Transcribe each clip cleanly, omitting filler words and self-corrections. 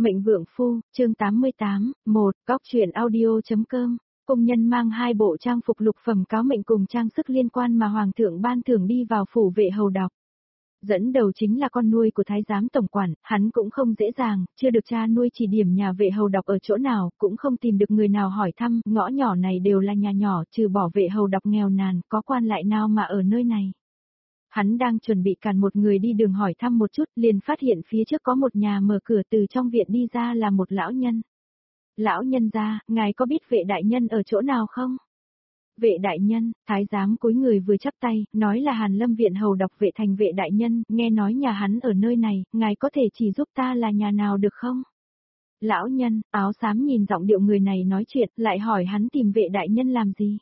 Mệnh Vượng Phu, chương 88, 1, Góc truyện audio.com. Công nhân mang 2 bộ trang phục lục phẩm cáo mệnh cùng trang sức liên quan mà Hoàng thượng ban thưởng đi vào phủ vệ hầu đọc. Dẫn đầu chính là con nuôi của Thái giám tổng quản, hắn cũng không dễ dàng, chưa được cha nuôi chỉ điểm nhà vệ hầu đọc ở chỗ nào, cũng không tìm được người nào hỏi thăm, ngõ nhỏ này đều là nhà nhỏ, trừ bỏ vệ hầu đọc nghèo nàn, có quan lại nào mà ở nơi này. Hắn đang chuẩn bị cản một người đi đường hỏi thăm một chút, liền phát hiện phía trước có một nhà mở cửa, từ trong viện đi ra là một lão nhân. Lão nhân gia, ngài có biết vệ đại nhân ở chỗ nào không? Vệ đại nhân, thái giám cúi người vừa chắp tay, nói là Hàn Lâm viện hầu đọc vệ thành vệ đại nhân, nghe nói nhà hắn ở nơi này, ngài có thể chỉ giúp ta là nhà nào được không? Lão nhân, áo xám nhìn giọng điệu người này nói chuyện, lại hỏi hắn tìm vệ đại nhân làm gì?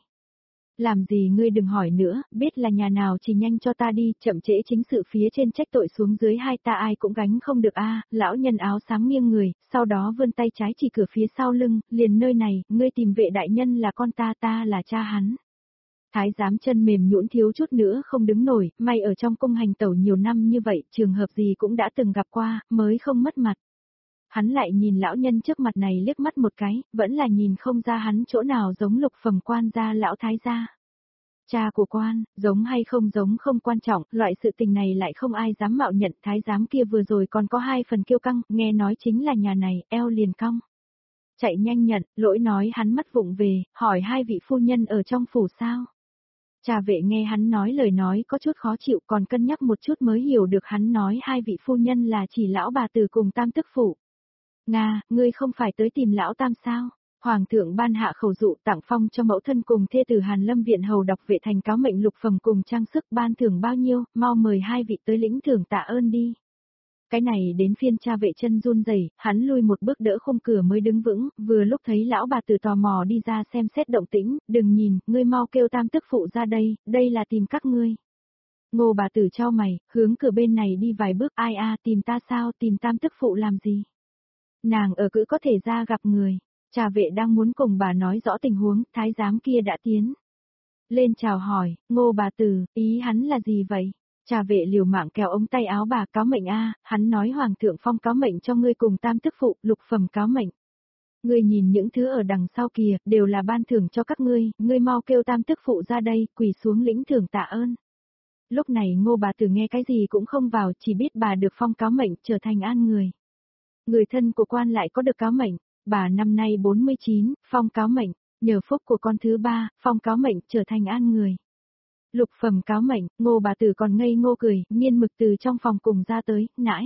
Làm gì ngươi đừng hỏi nữa, biết là nhà nào chỉ nhanh cho ta đi, chậm trễ chính sự phía trên trách tội xuống dưới hai ta ai cũng gánh không được a. Lão nhân áo xám nghiêng người, sau đó vươn tay trái chỉ cửa phía sau lưng, liền nơi này, ngươi tìm vệ đại nhân là con ta, ta là cha hắn. Thái giám chân mềm nhũn thiếu chút nữa không đứng nổi, may ở trong cung hành tẩu nhiều năm như vậy, trường hợp gì cũng đã từng gặp qua, mới không mất mặt. Hắn lại nhìn lão nhân trước mặt này liếc mắt một cái, vẫn là nhìn không ra hắn chỗ nào giống lục phẩm quan gia lão thái gia. Cha của quan, giống hay không giống không quan trọng, loại sự tình này lại không ai dám mạo nhận. Thái giám kia vừa rồi còn có 2 phần kiêu căng, nghe nói chính là nhà này, eo liền cong. Chạy nhanh nhận, lỗi nói hắn mắt vụng về, hỏi 2 vị phu nhân ở trong phủ sao. Cha vệ nghe hắn nói lời nói có chút khó chịu, còn cân nhắc một chút mới hiểu được hắn nói 2 vị phu nhân là chỉ lão bà tử cùng tam tức phụ. Nga, ngươi không phải tới tìm lão tam sao? Hoàng thượng ban hạ khẩu dụ tặng phong cho mẫu thân cùng thê tử Hàn Lâm viện hầu đọc vệ thành cáo mệnh lục phẩm cùng trang sức, ban thưởng bao nhiêu, mau mời 2 vị tới lĩnh thưởng tạ ơn đi. Cái này đến phiên cha vệ chân run rẩy, hắn lui một bước đỡ khung cửa mới đứng vững, vừa lúc thấy lão bà tử tò mò đi ra xem xét động tĩnh, đừng nhìn, ngươi mau kêu tam tức phụ ra đây là tìm các ngươi. Ngô bà tử chau mày, hướng cửa bên này đi vài bước, ai tìm ta sao, tìm tam tức phụ làm gì? Nàng ở cữ có thể ra gặp người. Trà vệ đang muốn cùng bà nói rõ tình huống, thái giám kia đã tiến lên chào hỏi, Ngô bà tử, ý hắn là gì vậy? Trà vệ liều mạng kéo ống tay áo bà, cáo mệnh hắn nói hoàng thượng phong cáo mệnh cho ngươi cùng tam tức phụ, lục phẩm cáo mệnh. Ngươi nhìn những thứ ở đằng sau kìa, đều là ban thưởng cho các ngươi mau kêu tam tức phụ ra đây, quỳ xuống lĩnh thưởng tạ ơn. Lúc này Ngô bà tử nghe cái gì cũng không vào, chỉ biết bà được phong cáo mệnh, trở thành an người. Người thân của quan lại có được cáo mệnh. Bà năm nay 49, phong cáo mệnh, nhờ phúc của con thứ 3, phong cáo mệnh trở thành an người. Lục phẩm cáo mệnh, Ngô bà tử còn ngây ngô cười, Miên Mực từ trong phòng cùng ra tới,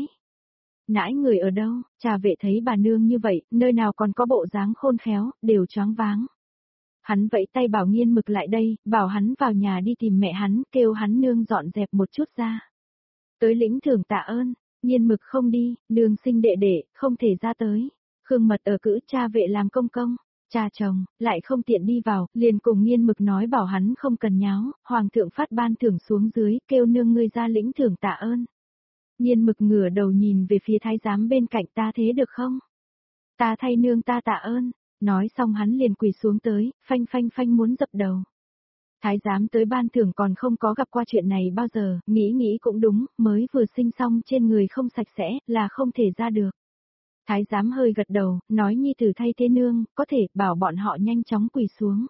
nãi người ở đâu? Trà vệ thấy bà nương như vậy, nơi nào còn có bộ dáng khôn khéo, đều choáng váng. Hắn vẫy tay bảo Miên Mực lại đây, bảo hắn vào nhà đi tìm mẹ hắn, kêu hắn nương dọn dẹp một chút ra. Tới lĩnh thưởng tạ ơn, Miên Mực không đi, nương sinh đệ đệ, không thể ra tới. Khương Mật ở cữ cha vệ làm công, cha chồng, lại không tiện đi vào, liền cùng Miên Mực nói bảo hắn không cần nháo, hoàng thượng phát ban thưởng xuống dưới, kêu nương ngươi ra lĩnh thưởng tạ ơn. Miên Mực ngửa đầu nhìn về phía thái giám bên cạnh, ta thế được không? Ta thay nương ta tạ ơn, nói xong hắn liền quỳ xuống tới, phanh muốn dập đầu. Thái giám tới ban thưởng còn không có gặp qua chuyện này bao giờ, nghĩ cũng đúng, mới vừa sinh xong trên người không sạch sẽ, là không thể ra được. Thái giám hơi gật đầu, nói nhi tử thay thế nương, có thể, bảo bọn họ nhanh chóng quỳ xuống.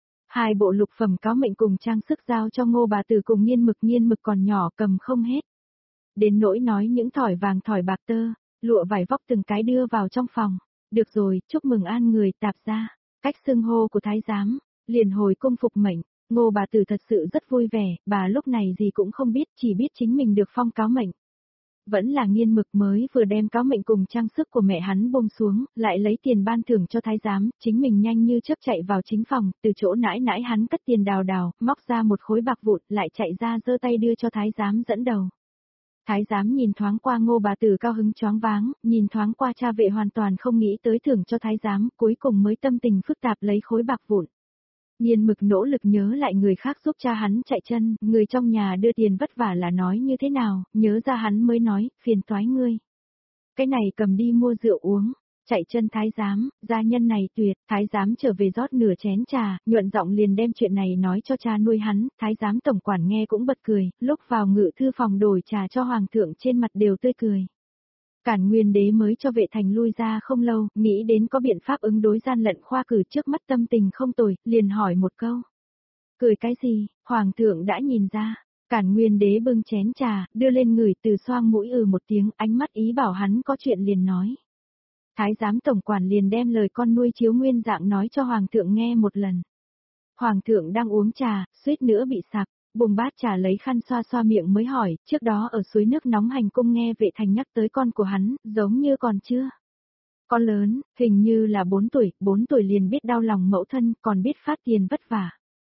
2 bộ lục phẩm cáo mệnh cùng trang sức giao cho Ngô bà tử cùng Miên Mực còn nhỏ cầm không hết. Đến nỗi nói những thỏi vàng thỏi bạc tơ, lụa vải vóc từng cái đưa vào trong phòng. Được rồi, chúc mừng an người tạp ra. Cách xưng hô của thái giám, liền hồi cung phục mệnh. Ngô bà tử thật sự rất vui vẻ, bà lúc này gì cũng không biết, chỉ biết chính mình được phong cáo mệnh. Vẫn là Miên Mực mới vừa đem cáo mệnh cùng trang sức của mẹ hắn buông xuống, lại lấy tiền ban thưởng cho thái giám, chính mình nhanh như chớp chạy vào chính phòng, từ chỗ nãi hắn cất tiền đào, móc ra một khối bạc vụn, lại chạy ra giơ tay đưa cho thái giám dẫn đầu. Thái giám nhìn thoáng qua Ngô bà tử cao hứng choáng váng, nhìn thoáng qua cha vệ hoàn toàn không nghĩ tới thưởng cho thái giám, cuối cùng mới tâm tình phức tạp lấy khối bạc vụn. Miên Mực nỗ lực nhớ lại người khác giúp cha hắn chạy chân, người trong nhà đưa tiền vất vả là nói như thế nào, nhớ ra hắn mới nói, phiền toái ngươi. Cái này cầm đi mua rượu uống, chạy chân thái giám, gia nhân này tuyệt, thái giám trở về rót nửa chén trà, nhuận giọng liền đem chuyện này nói cho cha nuôi hắn, thái giám tổng quản nghe cũng bật cười, lúc vào ngự thư phòng đổi trà cho hoàng thượng trên mặt đều tươi cười. Cản Nguyên Đế mới cho Vệ Thành lui ra không lâu, nghĩ đến có biện pháp ứng đối gian lận khoa cử, trước mắt tâm tình không tồi, liền hỏi một câu. Cười cái gì, Hoàng thượng đã nhìn ra. Cản Nguyên Đế bưng chén trà, đưa lên người, từ xoang mũi một tiếng, ánh mắt ý bảo hắn có chuyện liền nói. Thái giám tổng quản liền đem lời con nuôi Chiếu Nguyên Dạng nói cho Hoàng thượng nghe một lần. Hoàng thượng đang uống trà, suýt nữa bị sặc, buông bát trà lấy khăn xoa xoa miệng mới hỏi, trước đó ở suối nước nóng hành cung nghe Vệ Thành nhắc tới con của hắn, giống như còn chưa. Con lớn, hình như là 4 tuổi liền biết đau lòng mẫu thân, còn biết phát tiền vất vả.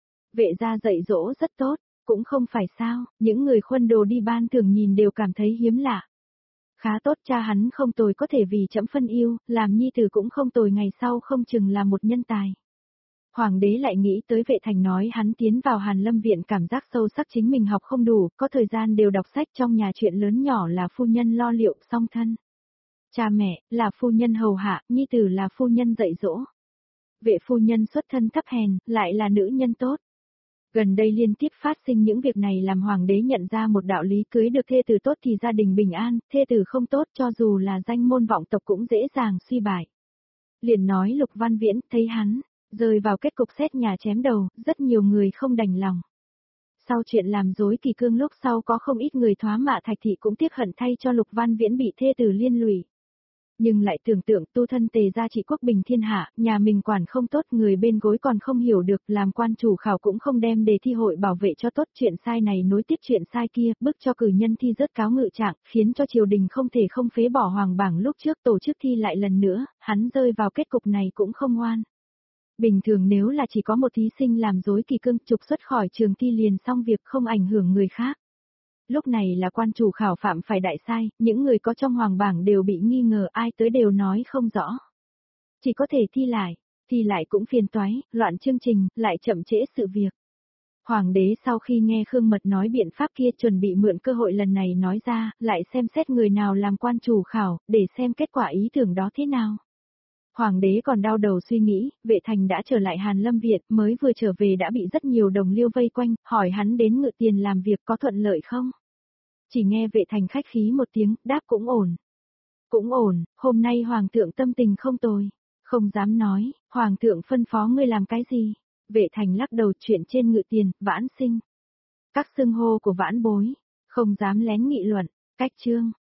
Vệ gia dạy dỗ rất tốt, cũng không phải sao, những người khuân đồ đi ban thường nhìn đều cảm thấy hiếm lạ. Khá tốt, cha hắn không tồi, có thể vì trẫm phân yêu, làm nhi tử cũng không tồi, ngày sau không chừng là một nhân tài. Hoàng đế lại nghĩ tới Vệ Thành nói hắn tiến vào Hàn Lâm viện, cảm giác sâu sắc chính mình học không đủ, có thời gian đều đọc sách, trong nhà chuyện lớn nhỏ là phu nhân lo liệu, song thân. Cha mẹ, là phu nhân hầu hạ, nhi tử là phu nhân dạy dỗ. Vệ phu nhân xuất thân thấp hèn, lại là nữ nhân tốt. Gần đây liên tiếp phát sinh những việc này làm hoàng đế nhận ra một đạo lý, cưới được thê tử tốt thì gia đình bình an, thê tử không tốt cho dù là danh môn vọng tộc cũng dễ dàng suy bại. Liền nói Lục Văn Viễn thấy hắn, rơi vào kết cục xét nhà chém đầu, rất nhiều người không đành lòng. Sau chuyện làm dối kỳ cương lúc sau có không ít người thoá mạ Thạch thị cũng tiếc hận thay cho Lục Văn Viễn bị thê tử liên lụy. Nhưng lại tưởng tượng tu thân Tề gia trị quốc bình thiên hạ, nhà mình quản không tốt, người bên gối còn không hiểu được, làm quan chủ khảo cũng không đem đề thi hội bảo vệ cho tốt, chuyện sai này nối tiếp chuyện sai kia, bức cho cử nhân thi rớt cáo ngự trạng, khiến cho triều đình không thể không phế bỏ hoàng bảng lúc trước tổ chức thi lại lần nữa, hắn rơi vào kết cục này cũng không ngoan. Bình thường nếu là chỉ có một thí sinh làm dối kỳ cương, trục xuất khỏi trường thi liền xong việc, không ảnh hưởng người khác. Lúc này là quan chủ khảo phạm phải đại sai, những người có trong hoàng bảng đều bị nghi ngờ, ai tới đều nói không rõ. Chỉ có thể thi lại cũng phiền toái, loạn chương trình, lại chậm trễ sự việc. Hoàng đế sau khi nghe Khương Mật nói biện pháp kia, chuẩn bị mượn cơ hội lần này nói ra, lại xem xét người nào làm quan chủ khảo, để xem kết quả ý tưởng đó thế nào. Hoàng đế còn đau đầu suy nghĩ, Vệ Thành đã trở lại Hàn Lâm viện, mới vừa trở về đã bị rất nhiều đồng liêu vây quanh, hỏi hắn đến Ngự Tiền làm việc có thuận lợi không? Chỉ nghe Vệ Thành khách khí một tiếng, đáp cũng ổn. Cũng ổn, hôm nay Hoàng thượng tâm tình không tồi. Không dám nói, Hoàng thượng phân phó ngươi làm cái gì? Vệ Thành lắc đầu, chuyện trên Ngự Tiền, Vãn Sinh. Các xưng hô của Vãn Bối, không dám lén nghị luận, cách chương.